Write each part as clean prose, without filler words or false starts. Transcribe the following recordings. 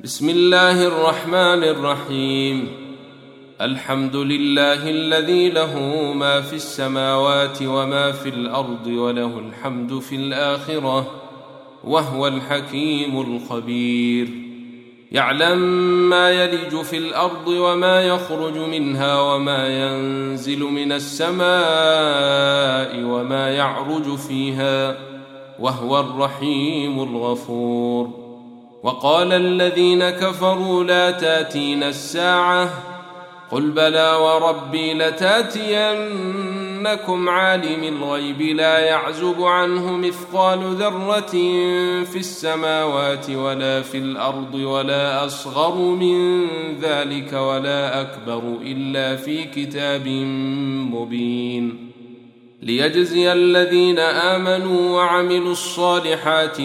بسم الله الرحمن الرحيم. الحمد لله الذي له ما في السماوات وما في الأرض وله الحمد في الآخرة وهو الحكيم الخبير. يعلم ما يلج في الأرض وما يخرج منها وما ينزل من السماء وما يعرج فيها وهو الرحيم الغفور. وقال الذين كفروا لا تأتينا الساعة قل بلى وربي لتأتينكم عالم الغيب لا يعزب عنه مثقال ذرة في السماوات ولا في الأرض ولا أصغر من ذلك ولا أكبر إلا في كتاب مبين ليجزي الذين آمنوا وعملوا الصالحات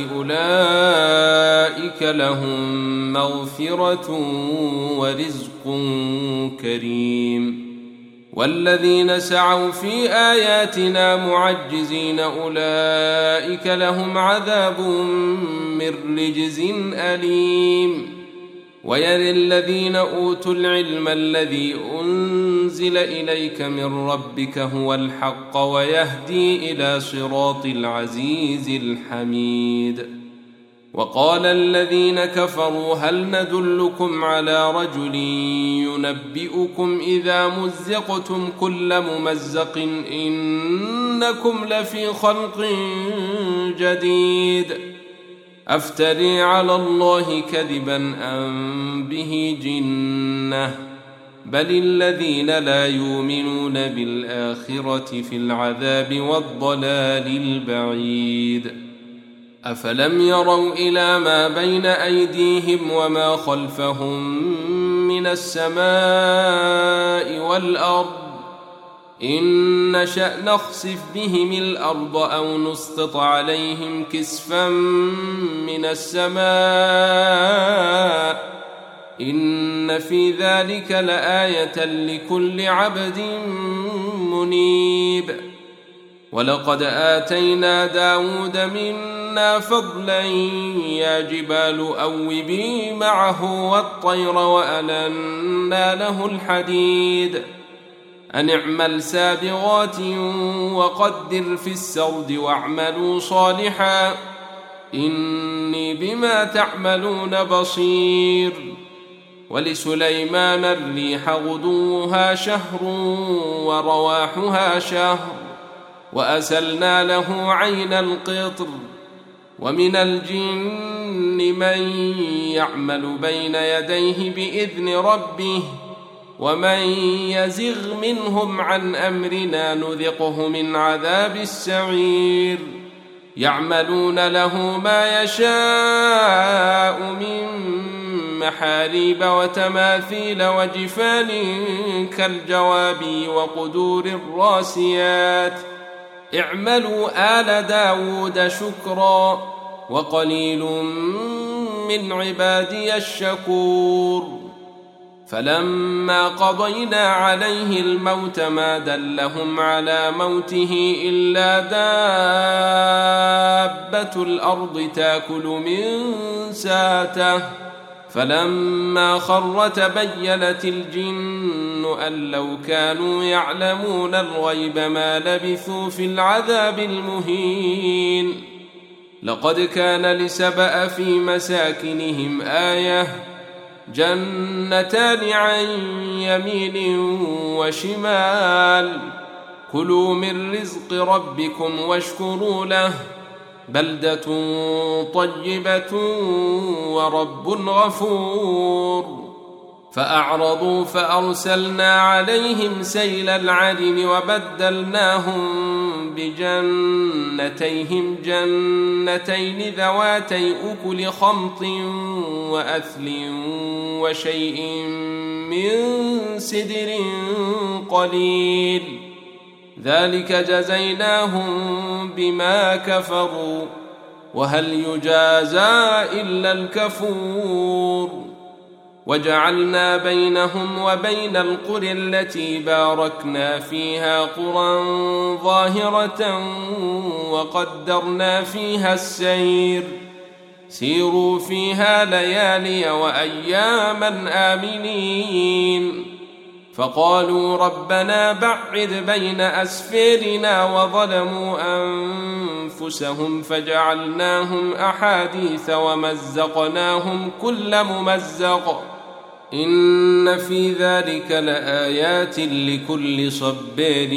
أولئك لهم مغفرة ورزق كريم. والذين سعوا في آياتنا معجزين أولئك لهم عذاب من رجز أليم. ويرى الذين أوتوا العلم الذي أنزل إليك من ربك هو الحق ويهدي إلى صراط العزيز الحميد. وقال الذين كفروا هل ندلكم على رجل ينبئكم إذا مزقتم كل ممزق إنكم لفي خلق جديد أفتري على الله كذبا أم به جنة بل الذين لا يؤمنون بالآخرة في العذاب والضلال البعيد. أفلم يروا إلى ما بين أيديهم وما خلفهم من السماء والأرض إن نشأ نخسف بهم الأرض أو نسقط عليهم كسفا من السماء إن في ذلك لآية لكل عبد منيب. ولقد آتينا داود منا فضلا يا جبال أوبي معه والطير وألنا له الحديد أن اعمل سابغات وقدر في السرد واعملوا صالحا إني بما تعملون بصير. ولسليمان الريح غدوها شهر ورواحها شهر وأسلنا له عين القطر. ومن الجن من يعمل بين يديه بإذن ربه ومن يزغ منهم عن أمرنا نذقه من عذاب السعير. يعملون له ما يشاء من محاريب وتماثيل وجفان كالجواب وقدور الراسيات اعملوا آل داود شكرا وقليل من عبادي الشكور. فلما قضينا عليه الموت ما دلهم على موته إلا دابة الأرض تأكل من ساته فلما خر تبينت الجن أن لو كانوا يعلمون الغيب ما لبثوا في العذاب المهين. لقد كان لسبأ في مساكنهم آية جنتان عن يمين وشمال كلوا من رزق ربكم واشكروا له بلدة طيبة ورب غفور. فأعرضوا فأرسلنا عليهم سيل العرم وبدلناهم بجنتيهم جنتين ذواتي أكل خمط وأثل وشيء من سدر قليل ذلك جزيناهم بما كفروا وهل يجازى إلا الكفور. وجعلنا بينهم وبين القرى التي باركنا فيها قرى ظاهرة وقدرنا فيها السير سيروا فيها ليالي وأياما آمنين. فقالوا ربنا بعد بين أسفارنا وظلموا أنفسهم فجعلناهم أحاديث ومزقناهم كل ممزق إن في ذلك لآيات لكل صبار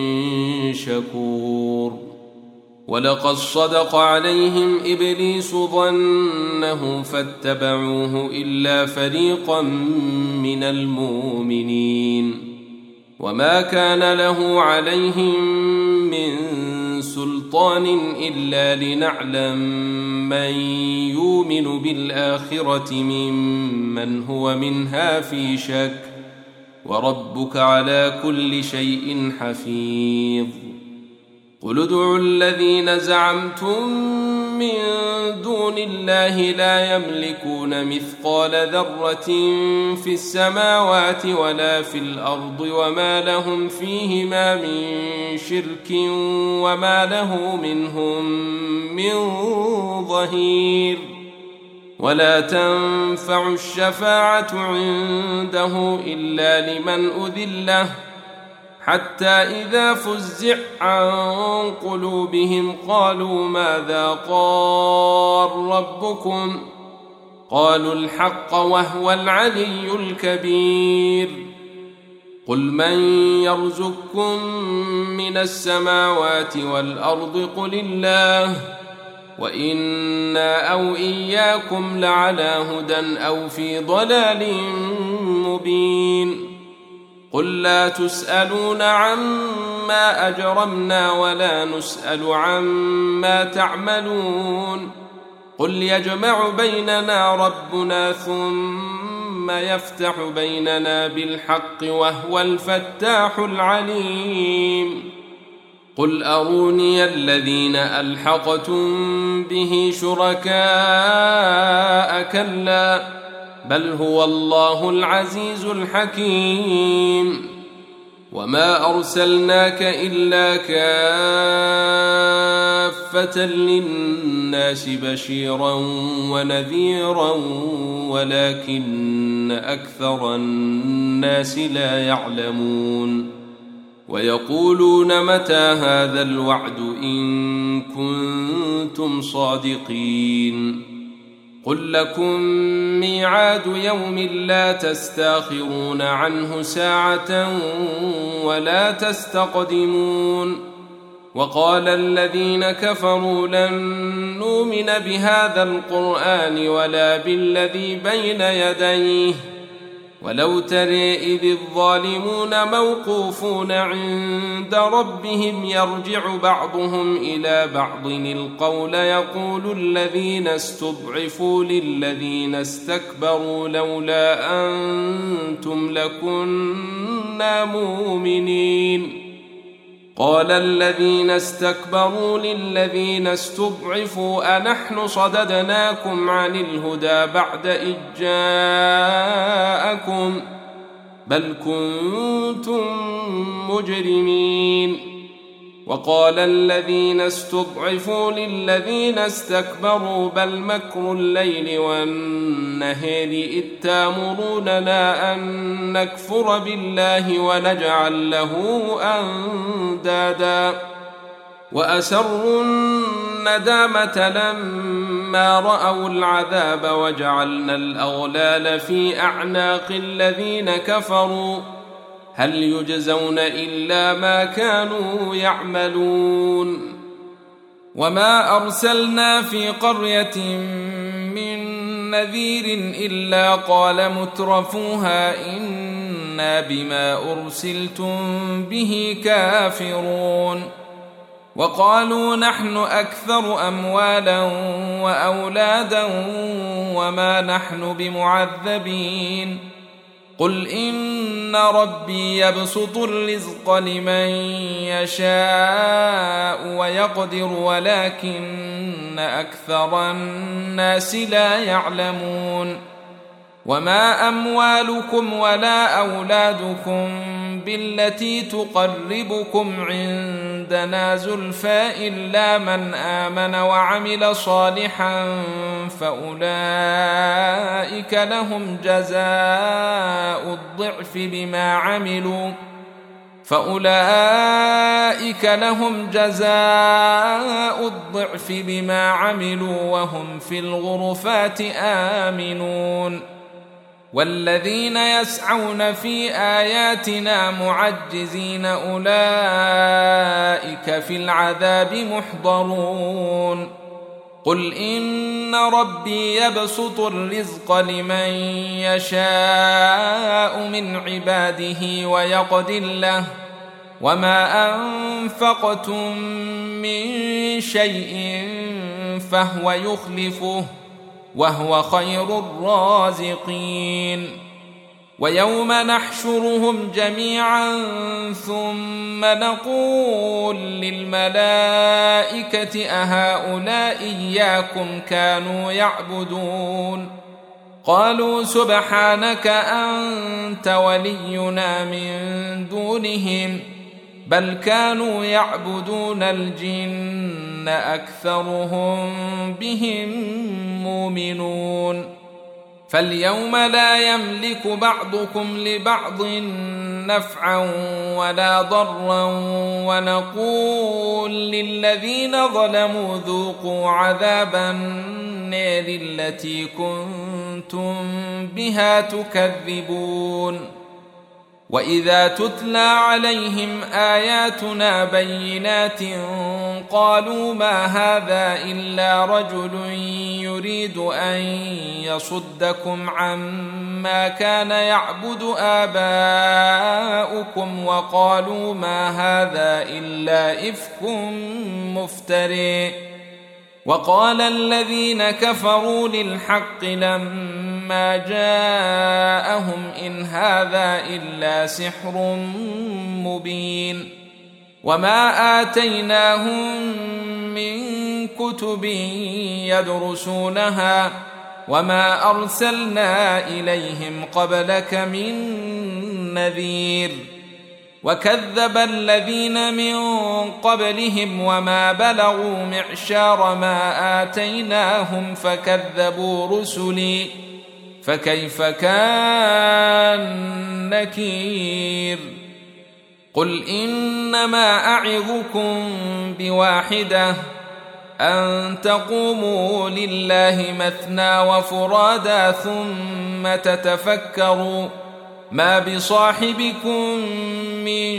شكور. ولقد صدق عليهم إبليس ظنه فاتبعوه إلا فريقا من المؤمنين وما كان له عليهم من سلطان إلا لنعلم من يؤمن بالآخرة ممن هو منها في شك وربك على كل شيء حفيظ. قل ادعوا الذين زعمتم من دون الله لا يملكون مثقال ذرة في السماوات ولا في الأرض وما لهم فيهما من شرك وما له منهم من ظهير. ولا تنفع الشفاعة عنده إلا لمن أذن له حتى إذا فزع عن قلوبهم قالوا ماذا قال ربكم قالوا الحق وهو العلي الكبير. قل من يرزقكم من السماوات والأرض قل الله وإنا أو إياكم لعلى هدى أو في ضلال مبين. قل لا تسألون عما أجرمنا ولا نسأل عما تعملون. قل يجمع بيننا ربنا ثم يفتح بيننا بالحق وهو الفتاح العليم. قل أروني الذين ألحقتم به شركاء كلا بل هو الله العزيز الحكيم. وما أرسلناك إلا كافة للناس بشيرا ونذيرا ولكن أكثر الناس لا يعلمون. ويقولون متى هذا الوعد إن كنتم صادقين. قل لكم ميعاد يوم لا تستاخرون عنه ساعة ولا تستقدمون. وقال الذين كفروا لن نؤمن بهذا القرآن ولا بالذي بين يديه ولو ترى إذ الظالمون موقوفون عند ربهم يرجع بعضهم إلى بعض القول يقول الذين استضعفوا للذين استكبروا لولا أنتم لكنا مؤمنين. قال الذين استكبروا للذين استضعفوا أنحن صددناكم عن الهدى بعد إذ جاءكم بل كنتم مجرمين. وقال الذين استضعفوا للذين استكبروا بل مكر الليل والنهار إذ تأمروننا أن نكفر بالله ونجعل له أندادا. وأسروا الندامة لما رأوا العذاب وجعلنا الأغلال في أعناق الذين كفروا هل يجزون إلا ما كانوا يعملون. وما أرسلنا في قرية من نذير إلا قال مترفوها إنا بما أرسلتم به كافرون. وقالوا نحن أكثر أموالا وأولادا وما نحن بمعذبين. قل إن ربي يبسط الرزق لمن يشاء ويقدر ولكن أكثر الناس لا يعلمون. وما أموالكم ولا أولادكم بالتي تقربكم عندنا زلفى إلا من آمن وعمل صالحا فأولئك لهم جزاء الضعف بما عملوا وهم في الغرفات آمنون. والذين يسعون في آياتنا معجزين أولئك في العذاب محضرون. قل إن ربي يبسط الرزق لمن يشاء من عباده ويقدر له وما أنفقتم من شيء فهو يخلفه وهو خير الرازقين. ويوم نحشرهم جميعا ثم نقول للملائكة أهؤلاء إياكم كانوا يعبدون قالوا سبحانك أنت ولينا من دونهم بل كانوا يعبدون الجن أكثرهم بهم مؤمنون. فاليوم لا يملك بعضكم لبعض نفعا ولا ضرا ونقول للذين ظلموا ذوقوا عذاب النار التي كنتم بها تكذبون. وإذا تتلى عليهم آياتنا بينات قالوا ما هذا إلا رجل يريد أن يصدكم عما كان يعبد آباؤكم وقالوا ما هذا إلا إفك مفتري. وقال الذين كفروا للحق لما جاءهم إن هذا إلا سحر مبين. وما آتيناهم من كتب يدرسونها وما أرسلنا إليهم قبلك من نذير. وكذب الذين من قبلهم وما بلغوا معشار ما آتيناهم فكذبوا رسلي فكيف كان نكير. قل إنما أعظكم بواحدة أن تقوموا لله مثنى وفرادا ثم تتفكروا ما بصاحبكم من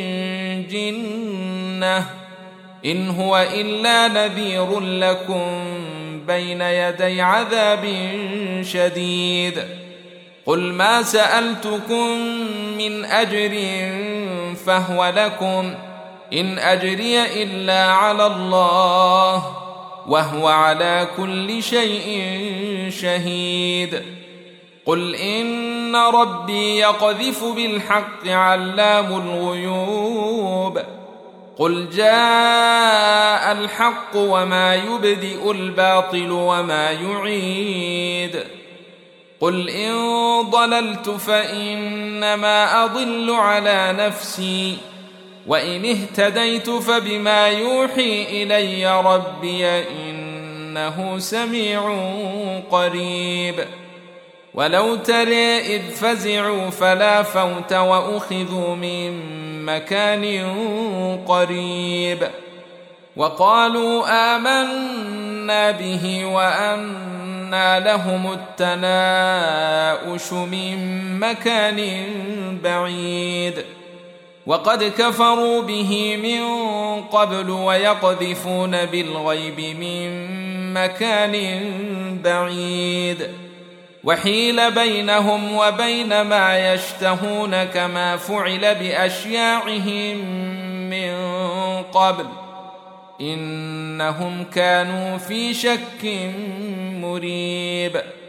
جنة إن هو إلا نذير لكم بين يدي عذاب شديد. قل ما سألتكم من أجر فهو لكم إن أجري إلا على الله وهو على كل شيء شهيد. قل إن ربي يقذف بالحق علام الغيوب. قل جاء الحق وما يبدئ الباطل وما يعيد. قل إن ضللت فإنما أضل على نفسي وإن اهتديت فبما يوحي إلي ربي إنه سميع قريب. ولو ترى إذ فزعوا فلا فوت وأخذوا من مكان قريب وقالوا آمنا به وأنى لهم التناؤش من مكان بعيد وقد كفروا به من قبل ويقذفون بالغيب من مكان بعيد وحيل بينهم وبين ما يشتهون كما فعل بأشياعهم من قبل إنهم كانوا في شك مريب.